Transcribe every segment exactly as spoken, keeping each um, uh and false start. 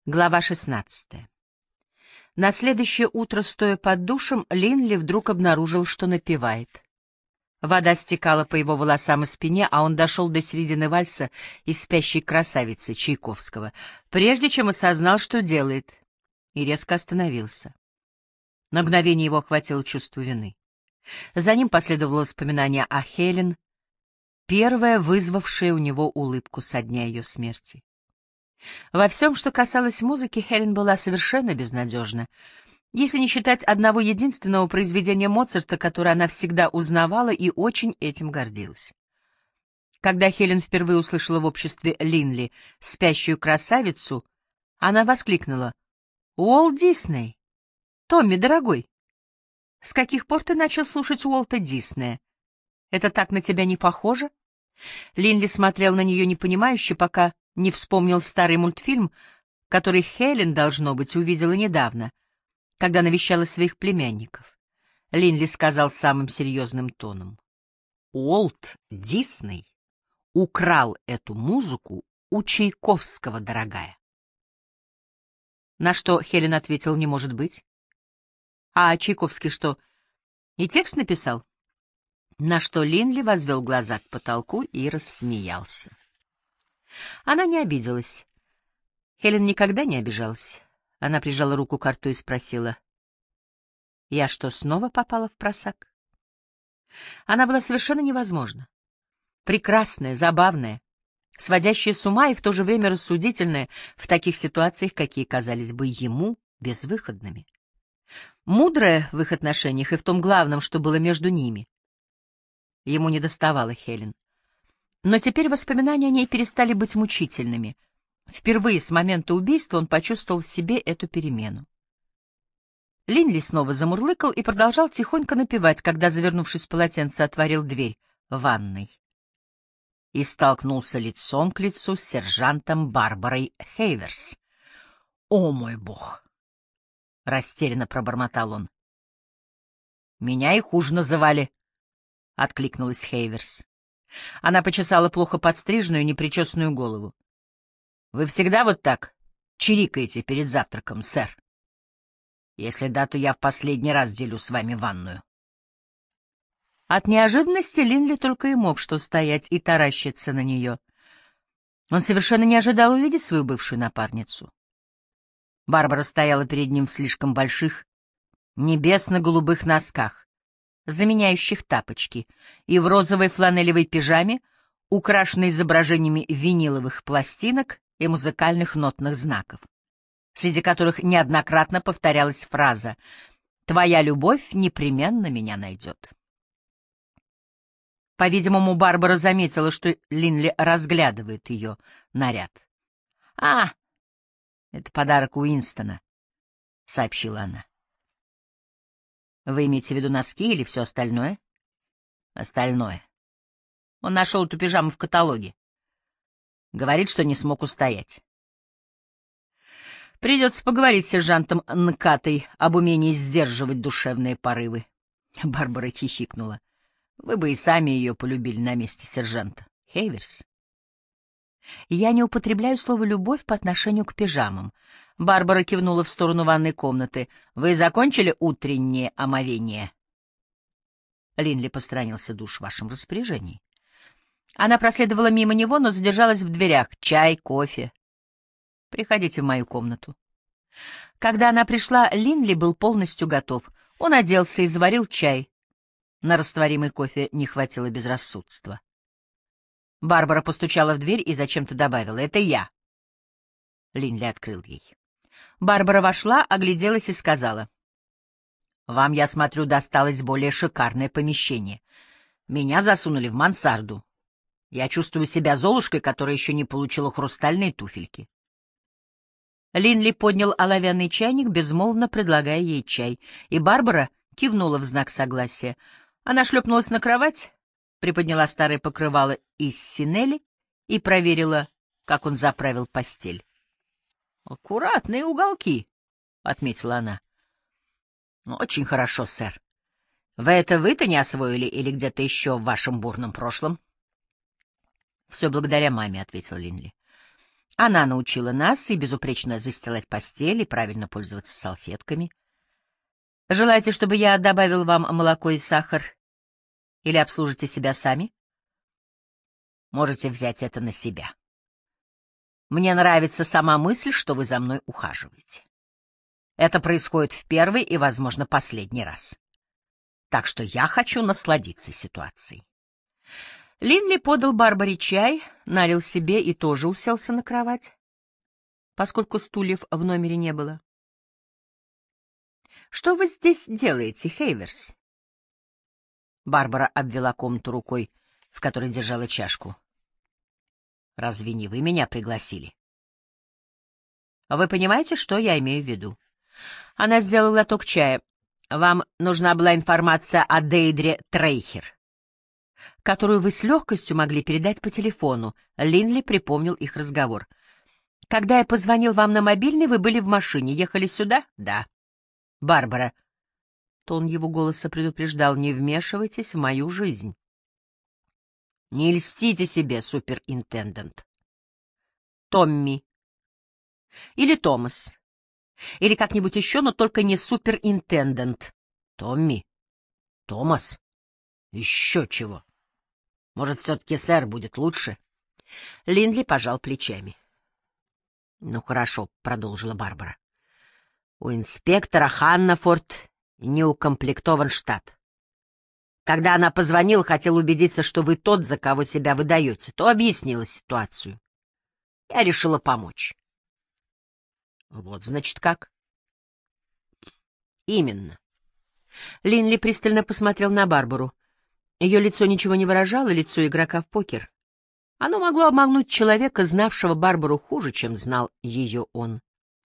Глава шестнадцатая. На следующее утро, стоя под душем, Линли вдруг обнаружил, что напевает. Вода стекала по его волосам и спине, а он дошел до середины вальса из «Спящей красавицы» Чайковского, прежде чем осознал, что делает, и резко остановился. На мгновение его охватило чувство вины. За ним последовало воспоминание о Хелен, первое вызвавшее у него улыбку со дня ее смерти. Во всем, что касалось музыки, Хелен была совершенно безнадежна, если не считать одного единственного произведения Моцарта, которое она всегда узнавала и очень этим гордилась. Когда Хелен впервые услышала в обществе Линли «Спящую красавицу», она воскликнула: «Уолт Дисней! Томми, дорогой! С каких пор ты начал слушать Уолта Диснея? Это так на тебя не похоже?» Линли смотрел на нее непонимающе, пока не вспомнил старый мультфильм, который Хелен, должно быть, увидела недавно, когда навещала своих племянников. Линли сказал самым серьезным тоном: «Уолт Дисней украл эту музыку у Чайковского, дорогая». На что Хелен ответил: «Не может быть». «А Чайковский что, и текст написал?» На что Линли возвел глаза к потолку и рассмеялся. Она не обиделась. Хелен никогда не обижалась. Она прижала руку к рту и спросила: «Я что, снова попала в просак?» Она была совершенно невозможна. Прекрасная, забавная, сводящая с ума и в то же время рассудительная в таких ситуациях, какие казались бы ему безвыходными. Мудрая в их отношениях и в том главном, что было между ними. Ему недоставало Хелен. Но теперь воспоминания о ней перестали быть мучительными. Впервые с момента убийства он почувствовал в себе эту перемену. Линли снова замурлыкал и продолжал тихонько напевать, когда, завернувшись в полотенце, отворил дверь ванной и столкнулся лицом к лицу с сержантом Барбарой Хейверс. «О, мой бог!» — растерянно пробормотал он. «Меня и хуже называли», — откликнулась Хейверс. Она почесала плохо подстриженную, непричесанную голову. «Вы всегда вот так чирикаете перед завтраком, сэр? Если да, то я в последний раз делю с вами ванную». От неожиданности Линли только и мог что стоять и таращиться на нее. Он совершенно не ожидал увидеть свою бывшую напарницу. Барбара стояла перед ним в слишком больших небесно-голубых носках, заменяющих тапочки, и в розовой фланелевой пижаме, украшенной изображениями виниловых пластинок и музыкальных нотных знаков, среди которых неоднократно повторялась фраза «Твоя любовь непременно меня найдет». По-видимому, Барбара заметила, что Линли разглядывает ее наряд. «А, это подарок Уинстона», — сообщила она. «Вы имеете в виду носки или все остальное?» «Остальное. Он нашел эту пижаму в каталоге. Говорит, что не смог устоять. Придется поговорить с сержантом Нкатой об умении сдерживать душевные порывы». Барбара хихикнула. «Вы бы и сами ее полюбили на месте сержанта Хейверс». «Я не употребляю слово «любовь» по отношению к пижамам». Барбара кивнула в сторону ванной комнаты. «Вы закончили утреннее омовение?» Линли посторонился: «Душ в вашем распоряжении». Она проследовала мимо него, но задержалась в дверях. «Чай, кофе. Приходите в мою комнату». Когда она пришла, Линли был полностью готов. Он оделся и заварил чай. На растворимый кофе не хватило безрассудства. Барбара постучала в дверь и зачем-то добавила: «Это я». Линли открыл ей. Барбара вошла, огляделась и сказала: «Вам, я смотрю, досталось более шикарное помещение. Меня засунули в мансарду. Я чувствую себя Золушкой, которая еще не получила хрустальные туфельки». Линли поднял оловянный чайник, безмолвно предлагая ей чай, и Барбара кивнула в знак согласия. Она шлепнулась на кровать, приподняла старое покрывало из синели и проверила, как он заправил постель. «Аккуратные уголки», — отметила она. «Очень хорошо, сэр. Вы это вы-то не освоили или где-то еще в вашем бурном прошлом?» «Все благодаря маме», — ответил Линли. Она научила нас и безупречно застилать постель, и правильно пользоваться салфетками. Желаете, чтобы я добавил вам молоко и сахар, или обслужите себя сами? Можете взять это на себя. Мне нравится сама мысль, что вы за мной ухаживаете. Это происходит в первый и, возможно, последний раз. Так что я хочу насладиться ситуацией. Линли подал Барбаре чай, налил себе и тоже уселся на кровать, поскольку стульев в номере не было. — Что вы здесь делаете, Хейверс? Барбара обвела комнату рукой, в которой держала чашку. — Разве не вы меня пригласили? — Вы понимаете, что я имею в виду? Она сделала глоток чая. Вам нужна была информация о Дейдре Трейхер, которую вы с легкостью могли передать по телефону. Линли припомнил их разговор. Когда я позвонил вам на мобильный, вы были в машине. Ехали сюда? Да. Барбара. Тон его голоса предупреждал: не вмешивайтесь в мою жизнь. Не льстите себе, суперинтендент. Томми. Или Томас. Или как-нибудь еще, но только не суперинтендент. Томми? Томас? Еще чего? Может, все-таки сэр будет лучше? Линдли пожал плечами. — Ну, хорошо, — продолжила Барбара. — У инспектора Ханнафорд не укомплектован штат. Когда она позвонила, хотела убедиться, что вы тот, за кого себя выдаете, то объяснила ситуацию. Я решила помочь. — Вот, значит, как? — Именно. Линли пристально посмотрел на Барбару. Ее лицо ничего не выражало, лицо игрока в покер. Оно могло обмануть человека, знавшего Барбару хуже, чем знал ее он.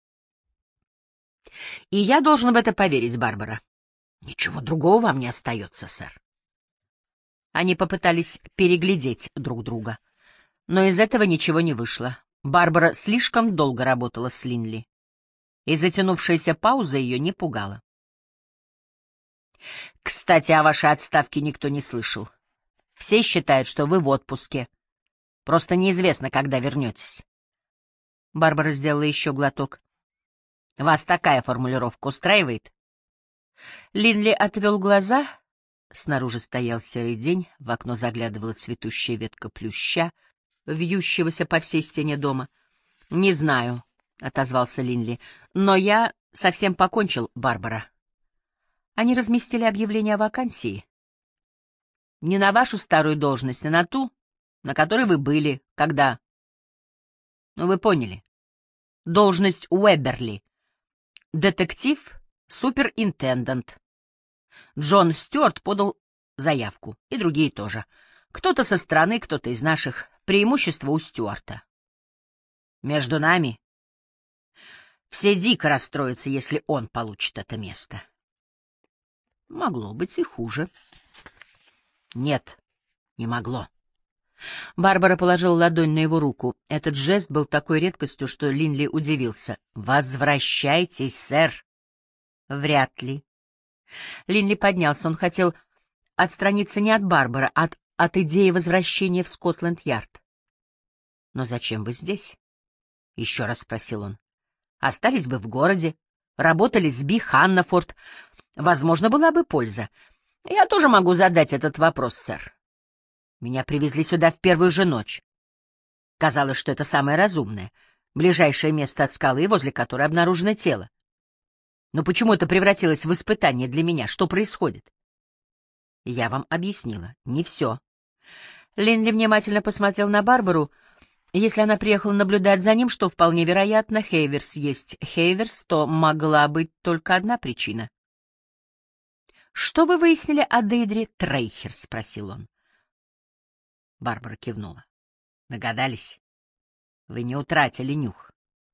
— И я должен в это поверить, Барбара. — Ничего другого вам не остается, сэр. Они попытались переглядеть друг друга, но из этого ничего не вышло. Барбара слишком долго работала с Линли, и затянувшаяся пауза ее не пугала. — Кстати, о вашей отставке никто не слышал. Все считают, что вы в отпуске. Просто неизвестно, когда вернетесь. Барбара сделала еще глоток. — Вас такая формулировка устраивает? Линли отвел глаза. Снаружи стоял серый день, в окно заглядывала цветущая ветка плюща, вьющегося по всей стене дома. — Не знаю, — отозвался Линли, — но я совсем покончил, Барбара. Они разместили объявление о вакансии. Не на вашу старую должность, а на ту, на которой вы были, когда... Ну, вы поняли. Должность Уэберли. Детектив, суперинтендент. Джон Стюарт подал заявку, и другие тоже. Кто-то со стороны, кто-то из наших. Преимущество у Стюарта. Между нами все дико расстроятся, если он получит это место. Могло быть и хуже. Нет, не могло. Барбара положила ладонь на его руку. Этот жест был такой редкостью, что Линли удивился. «Возвращайтесь, сэр!» «Вряд ли». Линли поднялся. Он хотел отстраниться не от Барбары, а от, от идеи возвращения в Скотланд-Ярд. «Но зачем вы здесь?» — еще раз спросил он. «Остались бы в городе, работали с Би Ханнафорд. Возможно, была бы польза. Я тоже могу задать этот вопрос, сэр. Меня привезли сюда в первую же ночь. Казалось, что это самое разумное, ближайшее место от скалы, возле которой обнаружено тело. Но почему это превратилось в испытание для меня? Что происходит?» Я вам объяснила. Не все. Линли внимательно посмотрел на Барбару. Если она приехала наблюдать за ним, что вполне вероятно, Хейверс есть Хейверс, то могла быть только одна причина. — Что вы выяснили о Дейдре Трейхер? — спросил он. Барбара кивнула. — Догадались? Вы не утратили нюх.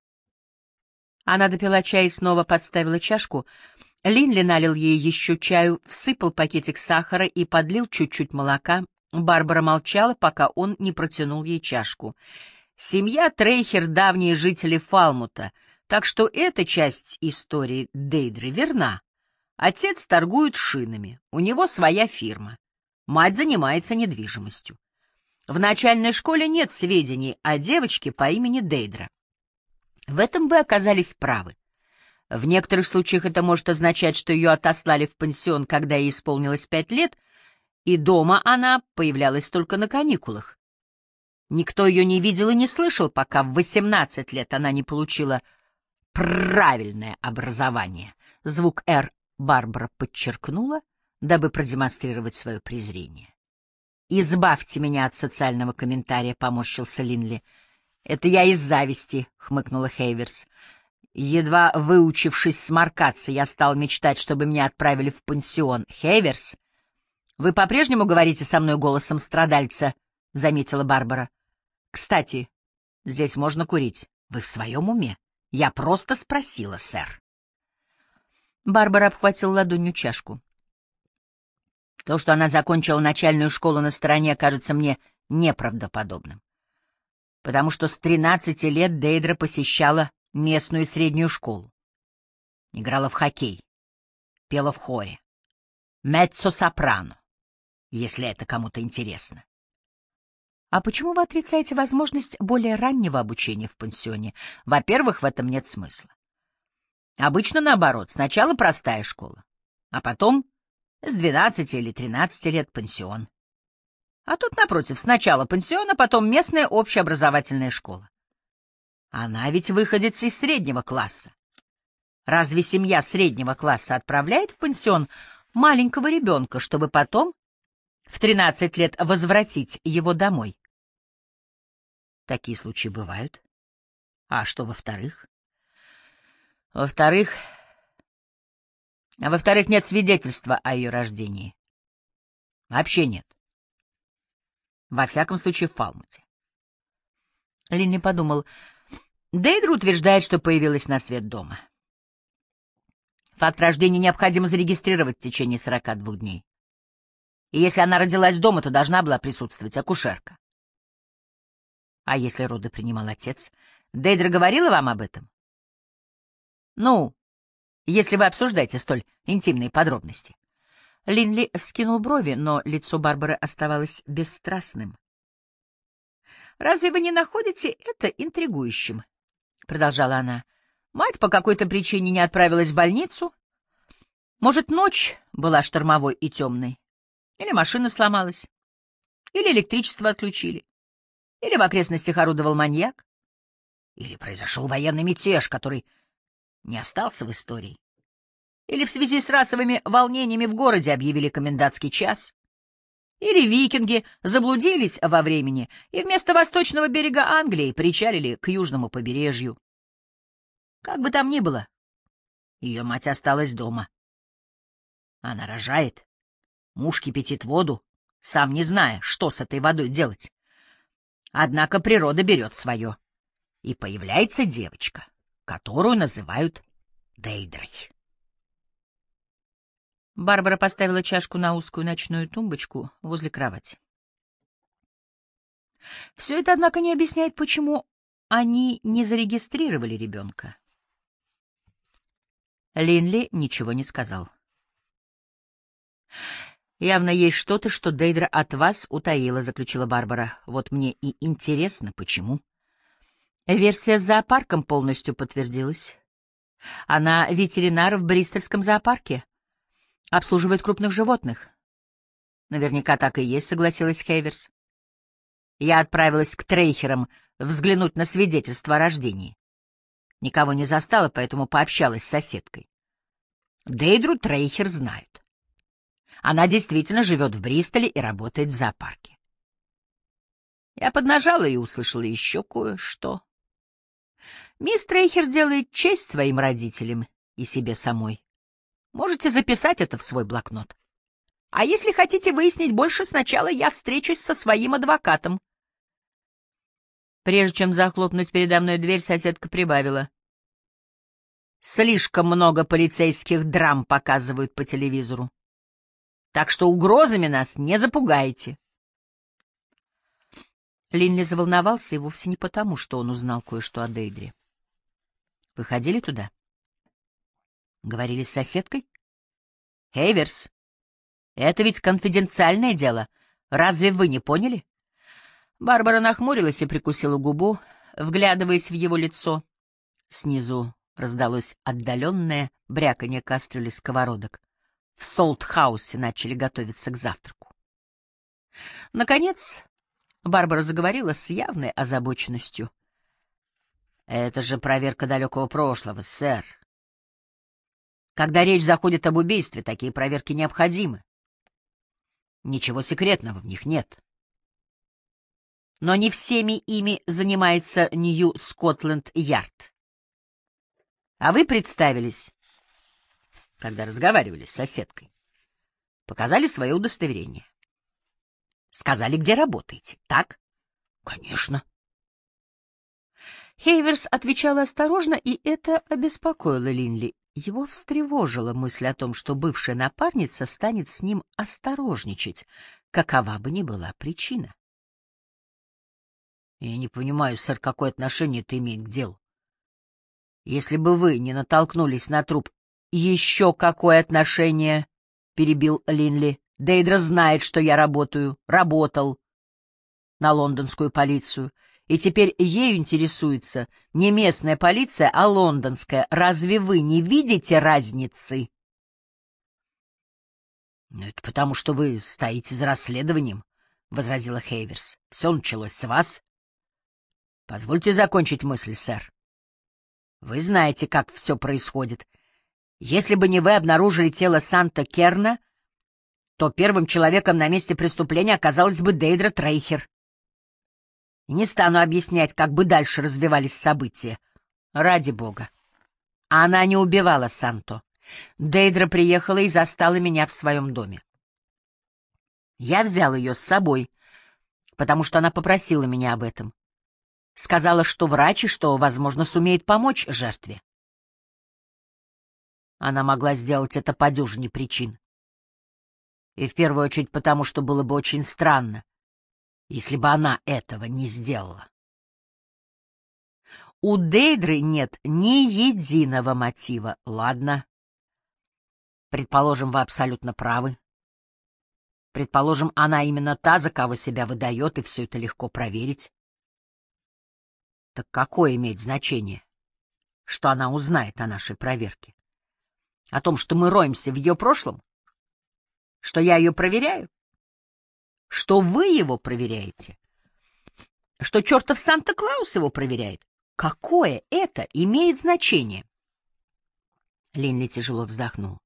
Она допила чай и снова подставила чашку. Линли налил ей еще чаю, всыпал пакетик сахара и подлил чуть-чуть молока. Барбара молчала, пока он не протянул ей чашку. Семья Трейхер — давние жители Фалмута, так что эта часть истории Дейдры верна. Отец торгует шинами, у него своя фирма. Мать занимается недвижимостью. В начальной школе нет сведений о девочке по имени Дейдра. В этом вы оказались правы. В некоторых случаях это может означать, что ее отослали в пансион, когда ей исполнилось пять лет, и дома она появлялась только на каникулах. Никто ее не видел и не слышал, пока в восемнадцать лет она не получила правильное образование. Звук «Р» Барбара подчеркнула, дабы продемонстрировать свое презрение. «Избавьте меня от социального комментария», — поморщился Линли. «Это я из зависти», — хмыкнула Хейверс. «Едва выучившись сморкаться, я стал мечтать, чтобы меня отправили в пансион. Хейверс, вы по-прежнему говорите со мной голосом страдальца», — заметила Барбара. «Кстати, здесь можно курить. Вы в своем уме? Я просто спросила, сэр». Барбара обхватила ладонью чашку. То, что она закончила начальную школу на стороне, кажется мне неправдоподобным. Потому что с тринадцати лет Дейдра посещала местную среднюю школу. Играла в хоккей, пела в хоре. Меццо-сопрано, если это кому-то интересно. А почему вы отрицаете возможность более раннего обучения в пансионе? Во-первых, в этом нет смысла. Обычно наоборот, сначала простая школа, а потом с двенадцати или тринадцати лет пансион. А тут, напротив, сначала пансион, а потом местная общеобразовательная школа. Она ведь выходит из среднего класса. Разве семья среднего класса отправляет в пансион маленького ребенка, чтобы потом в тринадцать лет возвратить его домой? Такие случаи бывают. А что во-вторых? Во-вторых... А во-вторых, нет свидетельства о ее рождении. Вообще нет. Во всяком случае, в Фалмуте. Линли подумал, Дейдра утверждает, что появилась на свет дома. Факт рождения необходимо зарегистрировать в течение сорока двух дней. И если она родилась дома, то должна была присутствовать акушерка. А если роды принимал отец? Дейдра говорила вам об этом? Ну, если вы обсуждаете столь интимные подробности. Линли вскинул брови, но лицо Барбары оставалось бесстрастным. «Разве вы не находите это интригующим?» — продолжала она. «Мать по какой-то причине не отправилась в больницу. Может, ночь была штормовой и темной, или машина сломалась, или электричество отключили, или в окрестностях орудовал маньяк, или произошел военный мятеж, который не остался в истории, или в связи с расовыми волнениями в городе объявили комендантский час, или викинги заблудились во времени и вместо восточного берега Англии причалили к южному побережью. Как бы там ни было, ее мать осталась дома. Она рожает, муж кипятит воду, сам не зная, что с этой водой делать. Однако природа берет свое, и появляется девочка, которую называют Дейдрой. Барбара поставила чашку на узкую ночную тумбочку возле кровати. Все это, однако, не объясняет, почему они не зарегистрировали ребенка. Линли ничего не сказал. «Явно есть что-то, что Дейдра от вас утаила», — заключила Барбара. «Вот мне и интересно, почему». Версия с зоопарком полностью подтвердилась. Она ветеринар в Бристольском зоопарке. Обслуживает крупных животных. Наверняка так и есть, согласилась Хейверс. Я отправилась к Трейхерам взглянуть на свидетельство о рождении. Никого не застала, поэтому пообщалась с соседкой. Дейдру Трейхер знают. Она действительно живет в Бристоле и работает в зоопарке. Я поднажала и услышала еще кое-что. Мисс Трейхер делает честь своим родителям и себе самой. Можете записать это в свой блокнот. А если хотите выяснить больше, сначала я встречусь со своим адвокатом. Прежде чем захлопнуть передо мной дверь, соседка прибавила. Слишком много полицейских драм показывают по телевизору. Так что угрозами нас не запугаете. Линли заволновался, и вовсе не потому, что он узнал кое-что о Дейдре. Вы ходили туда? Говорили с соседкой? Хейверс, это ведь конфиденциальное дело. Разве вы не поняли? Барбара нахмурилась и прикусила губу, вглядываясь в его лицо. Снизу раздалось отдаленное бряканье кастрюли сковородок. В Солт-хаусе начали готовиться к завтраку. Наконец, Барбара заговорила с явной озабоченностью. — Это же проверка далекого прошлого, сэр. Когда речь заходит об убийстве, такие проверки необходимы. Ничего секретного в них нет. Но не всеми ими занимается Нью-Скотланд-Ярд. А вы представились, когда разговаривали с соседкой. Показали свое удостоверение. Сказали, где работаете, так? Конечно. Хейверс отвечала осторожно, и это обеспокоило Линли. Его встревожила мысль о том, что бывшая напарница станет с ним осторожничать, какова бы ни была причина. — Я не понимаю, сэр, какое отношение это имеет к делу. Если бы вы не натолкнулись на труп... — Еще какое отношение? — перебил Линли. — Дейдра знает, что я работаю, работал на лондонскую полицию. И теперь ею интересуется не местная полиция, а лондонская. Разве вы не видите разницы? — Ну, это потому, что вы стоите за расследованием, — возразила Хейверс. — Все началось с вас. — Позвольте закончить мысль, сэр. Вы знаете, как все происходит. Если бы не вы обнаружили тело Санта Керна, то первым человеком на месте преступления оказалась бы Дейдра Трейхер. И не стану объяснять, как бы дальше развивались события. Ради бога. Она не убивала Санто. Дейдра приехала и застала меня в своем доме. Я взял ее с собой, потому что она попросила меня об этом. Сказала, что врач и что, возможно, сумеет помочь жертве. Она могла сделать это по дюжине причин. И в первую очередь потому, что было бы очень странно, если бы она этого не сделала. У Дейдры нет ни единого мотива. Ладно. Предположим, вы абсолютно правы. Предположим, она именно та, за кого себя выдает, и все это легко проверить. Так какое имеет значение, что она узнает о нашей проверке? О том, что мы роемся в ее прошлом? Что я ее проверяю? Что вы его проверяете? Что чертов Санта-Клаус его проверяет? Какое это имеет значение? Линли тяжело вздохнул.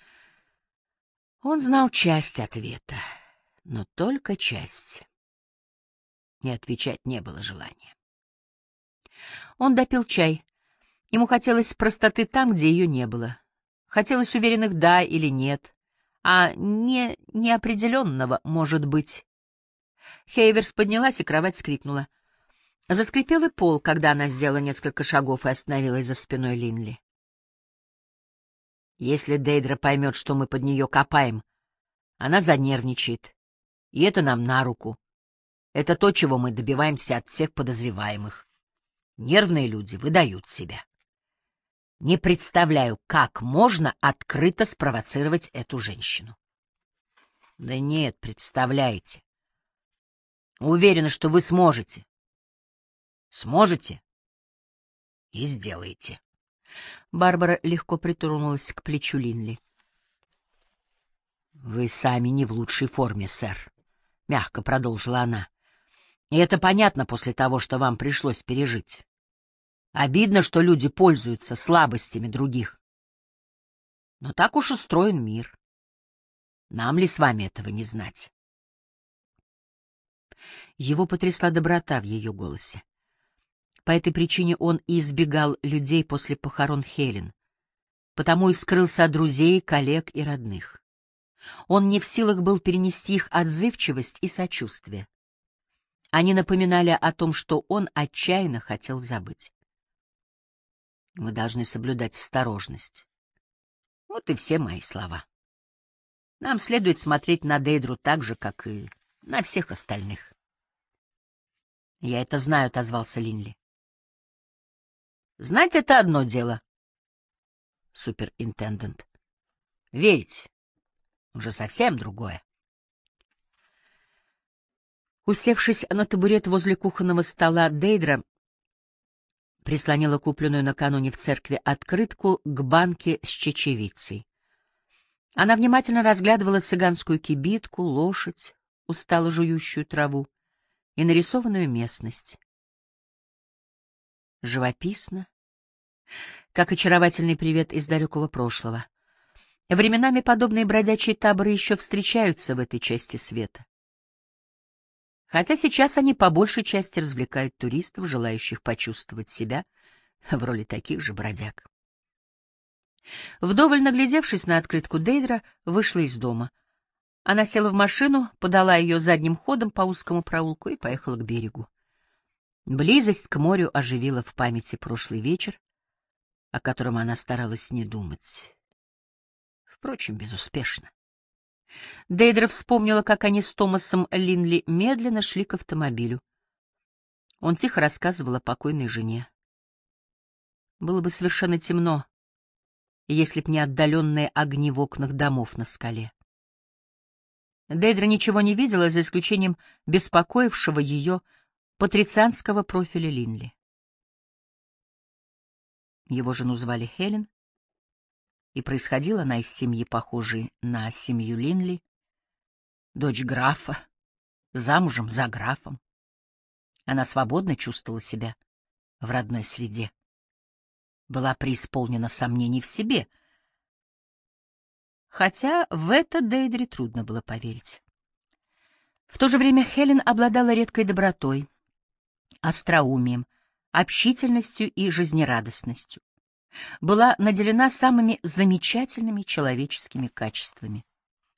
Он знал часть ответа, но только часть. И отвечать не было желания. Он допил чай. Ему хотелось простоты там, где ее не было. Хотелось уверенных «да» или «нет», а не неопределенного «может быть». Хейверс поднялась, и кровать скрипнула. Заскрипел и пол, когда она сделала несколько шагов и остановилась за спиной Линли. Если Дейдра поймет, что мы под нее копаем, она занервничает, и это нам на руку. Это то, чего мы добиваемся от всех подозреваемых. Нервные люди выдают себя. Не представляю, как можно открыто спровоцировать эту женщину. Да нет, представляете. Уверена, что вы сможете. Сможете и сделаете. Барбара легко притронулась к плечу Линли. — Вы сами не в лучшей форме, сэр, — мягко продолжила она. — И это понятно после того, что вам пришлось пережить. Обидно, что люди пользуются слабостями других. Но так уж устроен мир. Нам ли с вами этого не знать? Его потрясла доброта в ее голосе. По этой причине он и избегал людей после похорон Хелен, потому и скрылся от друзей, коллег и родных. Он не в силах был перенести их отзывчивость и сочувствие. Они напоминали о том, что он отчаянно хотел забыть. Мы должны соблюдать осторожность. Вот и все мои слова. Нам следует смотреть на Дейдру так же, как и на всех остальных. — Я это знаю, — отозвался Линли. — Знать — это одно дело, суперинтендент. Верить — уже совсем другое. Усевшись на табурет возле кухонного стола, Дейдра прислонила купленную накануне в церкви открытку к банке с чечевицей. Она внимательно разглядывала цыганскую кибитку, лошадь, устало жующую траву, и нарисованную местность. Живописно, как очаровательный привет из далекого прошлого. Временами подобные бродячие таборы еще встречаются в этой части света. Хотя сейчас они по большей части развлекают туристов, желающих почувствовать себя в роли таких же бродяг. Вдоволь наглядевшись на открытку, Дейдра вышла из дома. Она села в машину, подала ее задним ходом по узкому проулку и поехала к берегу. Близость к морю оживила в памяти прошлый вечер, о котором она старалась не думать. Впрочем, безуспешно. Дейдра вспомнила, как они с Томасом Линли медленно шли к автомобилю. Он тихо рассказывал о покойной жене. Было бы совершенно темно, если б не отдаленные огни в окнах домов на скале. Дейдра ничего не видела, за исключением беспокоившего ее патрицианского профиля Линли. Его жену звали Хелен, и происходила она из семьи, похожей на семью Линли, дочь графа, замужем за графом. Она свободно чувствовала себя в родной среде, была преисполнена сомнений в себе, хотя в это Дейдре трудно было поверить. В то же время Хелен обладала редкой добротой, остроумием, общительностью и жизнерадостностью. Была наделена самыми замечательными человеческими качествами.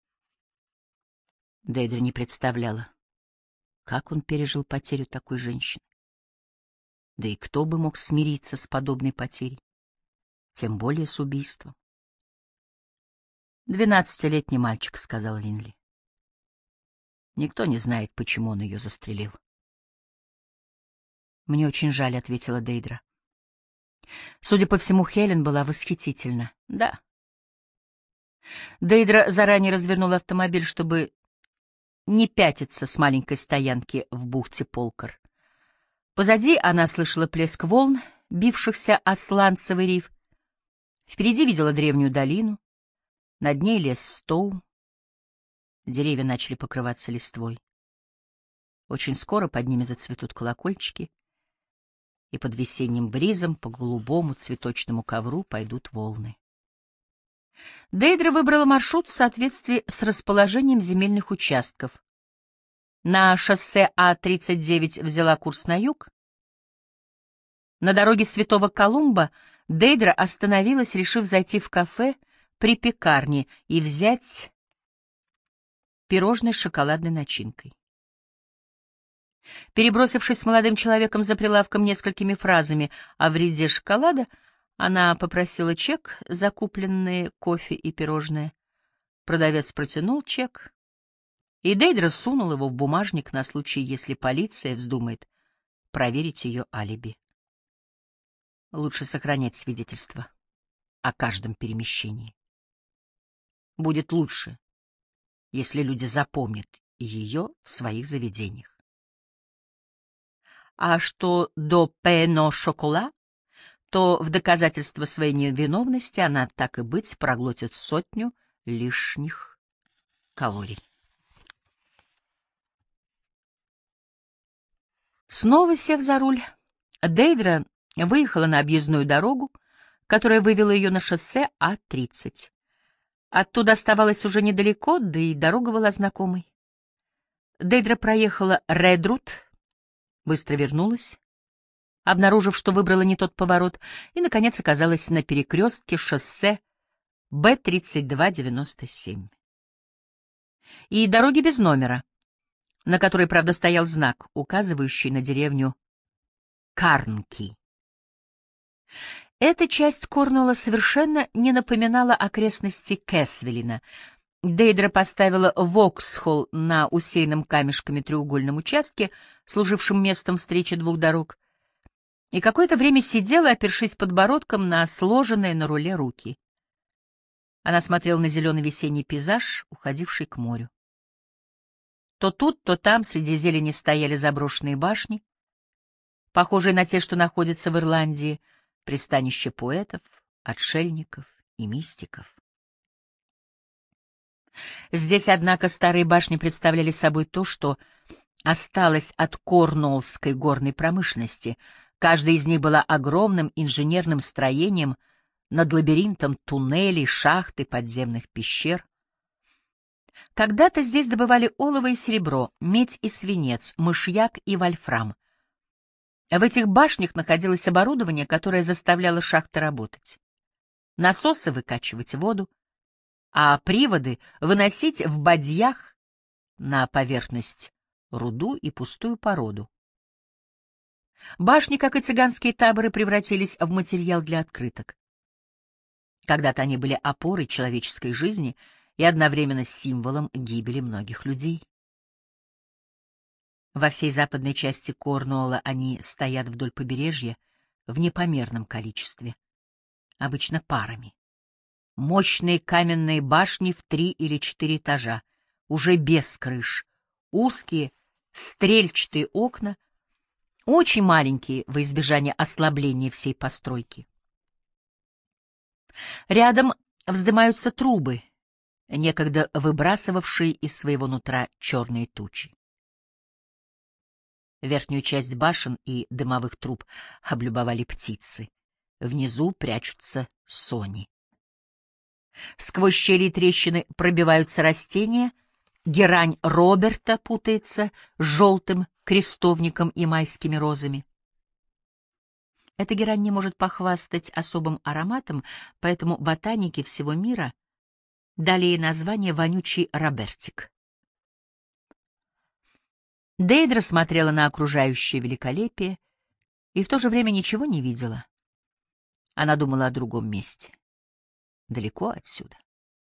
Дейдра не представляла, как он пережил потерю такой женщины. Да и кто бы мог смириться с подобной потерей, тем более с убийством. «Двенадцатилетний мальчик», — сказал Линли. Никто не знает, почему он ее застрелил. «Мне очень жаль», — ответила Дейдра. Судя по всему, Хелен была восхитительна. Да. Дейдра заранее развернула автомобиль, чтобы не пятиться с маленькой стоянки в бухте Полкар. Позади она слышала плеск волн, бившихся о сланцевый риф. Впереди видела древнюю долину. Над ней лес Стоу. Деревья начали покрываться листвой. Очень скоро под ними зацветут колокольчики, и под весенним бризом по голубому цветочному ковру пойдут волны. Дейдра выбрала маршрут в соответствии с расположением земельных участков. На шоссе А тридцать девять взяла курс на юг. На дороге Святого Колумба Дейдра остановилась, решив зайти в кафе при пекарне и взять пирожное с шоколадной начинкой. Перебросившись с молодым человеком за прилавком несколькими фразами о вреде шоколада, она попросила чек за купленные кофе и пирожное. Продавец протянул чек, и Дейдра сунул его в бумажник на случай, если полиция вздумает проверить ее алиби. Лучше сохранять свидетельство о каждом перемещении. Будет лучше, если люди запомнят ее в своих заведениях. А что до пено шокола, то в доказательство своей невиновности она, так и быть, проглотит сотню лишних калорий. Снова сев за руль, Дейдра выехала на объездную дорогу, которая вывела ее на шоссе А тридцать. Оттуда оставалось уже недалеко, да и дорога была знакомой. Дейдра проехала Редрут, быстро вернулась, обнаружив, что выбрала не тот поворот, и, наконец, оказалась на перекрестке шоссе Б тридцать два девяносто семь. И дороги без номера, на которой, правда, стоял знак, указывающий на деревню Карнки. Эта часть Корнуолла совершенно не напоминала окрестности Кэсвиллина. Дейдра поставила Воксхолл на усеянном камешками треугольном участке, служившем местом встречи двух дорог, и какое-то время сидела, опершись подбородком на сложенные на руле руки. Она смотрела на зеленый весенний пейзаж, уходивший к морю. То тут, то там среди зелени стояли заброшенные башни, похожие на те, что находятся в Ирландии, пристанище поэтов, отшельников и мистиков. Здесь, однако, старые башни представляли собой то, что осталось от корнуоллской горной промышленности. Каждая из них была огромным инженерным строением над лабиринтом туннелей, шахт и подземных пещер. Когда-то здесь добывали олово и серебро, медь и свинец, мышьяк и вольфрам. В этих башнях находилось оборудование, которое заставляло шахты работать. Насосы выкачивать воду, а приводы выносить в бадьях на поверхность руду и пустую породу. Башни, как и цыганские таборы, превратились в материал для открыток. Когда-то они были опорой человеческой жизни и одновременно символом гибели многих людей. Во всей западной части Корнуолла они стоят вдоль побережья в непомерном количестве, обычно парами. Мощные каменные башни в три или четыре этажа, уже без крыш, узкие стрельчатые окна, очень маленькие во избежание ослабления всей постройки. Рядом вздымаются трубы, некогда выбрасывавшие из своего нутра черные тучи. Верхнюю часть башен и дымовых труб облюбовали птицы. Внизу прячутся сони. Сквозь щели и трещины пробиваются растения, герань Роберта путается с желтым крестовником и майскими розами. Эта герань не может похвастать особым ароматом, поэтому ботаники всего мира дали ей название «вонючий робертик». Дейдра смотрела на окружающее великолепие и в то же время ничего не видела. Она думала о другом месте, далеко отсюда.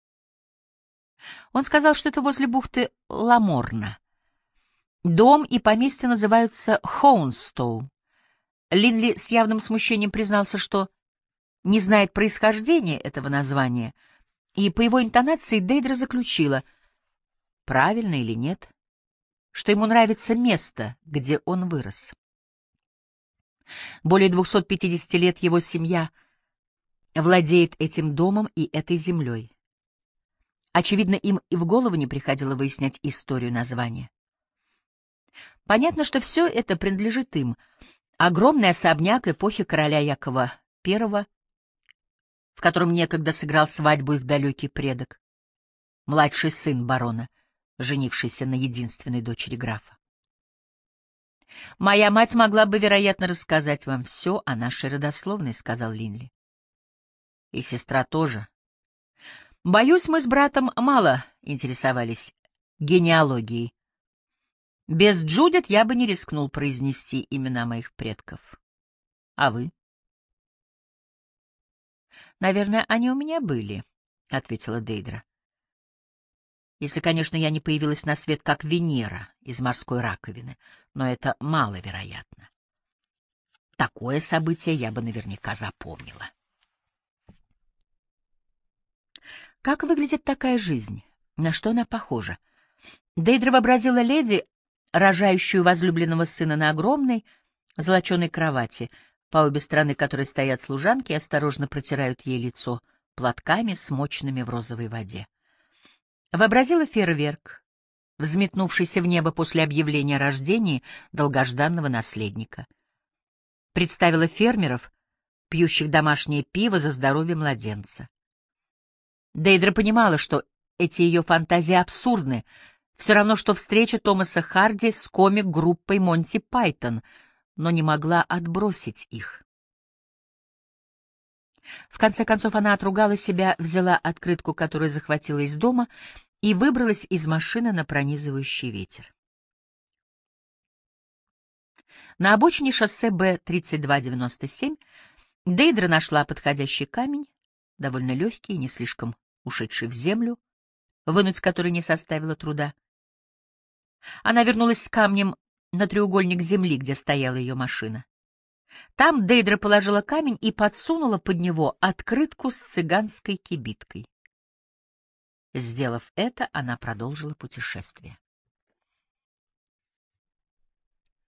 Он сказал, что это возле бухты Ламорна. Дом и поместье называются Хоунстоу. Линли с явным смущением признался, что не знает происхождения этого названия, и по его интонации Дейдра заключила, правильно или нет, что ему нравится место, где он вырос. Более двухсот пятидесяти лет его семья владеет этим домом и этой землей. Очевидно, им и в голову не приходило выяснять историю названия. Понятно, что все это принадлежит им. Огромный особняк эпохи короля Якова Первого, в котором некогда сыграл свадьбу их далекий предок, младший сын барона, женившийся на единственной дочери графа. «Моя мать могла бы, вероятно, рассказать вам все о нашей родословной», — сказал Линли. «И сестра тоже. Боюсь, мы с братом мало интересовались генеалогией. Без Джудит я бы не рискнул произнести имена моих предков. А вы?» «Наверное, они у меня были», — ответила Дейдра. «Если, конечно, я не появилась на свет как Венера из морской раковины, но это маловероятно. Такое событие я бы наверняка запомнила». Как выглядит такая жизнь? На что она похожа? Дейдра вообразила леди, рожающую возлюбленного сына на огромной золоченой кровати, по обе стороны которой стоят служанки и осторожно протирают ей лицо платками, смоченными в розовой воде. Вообразила фейерверк, взметнувшийся в небо после объявления о рождении долгожданного наследника. Представила фермеров, пьющих домашнее пиво за здоровье младенца. Дейдра понимала, что эти ее фантазии абсурдны, все равно, что встреча Томаса Харди с комик-группой Монти Пайтон, но не могла отбросить их. В конце концов она отругала себя, взяла открытку, которую захватила из дома, и выбралась из машины на пронизывающий ветер. На обочине шоссе Б тридцать два девяносто семь Дейдра нашла подходящий камень, довольно легкий и не слишком ушедший в землю, вынуть который не составило труда. Она вернулась с камнем на треугольник земли, где стояла ее машина. Там Дейдра положила камень и подсунула под него открытку с цыганской кибиткой. Сделав это, она продолжила путешествие.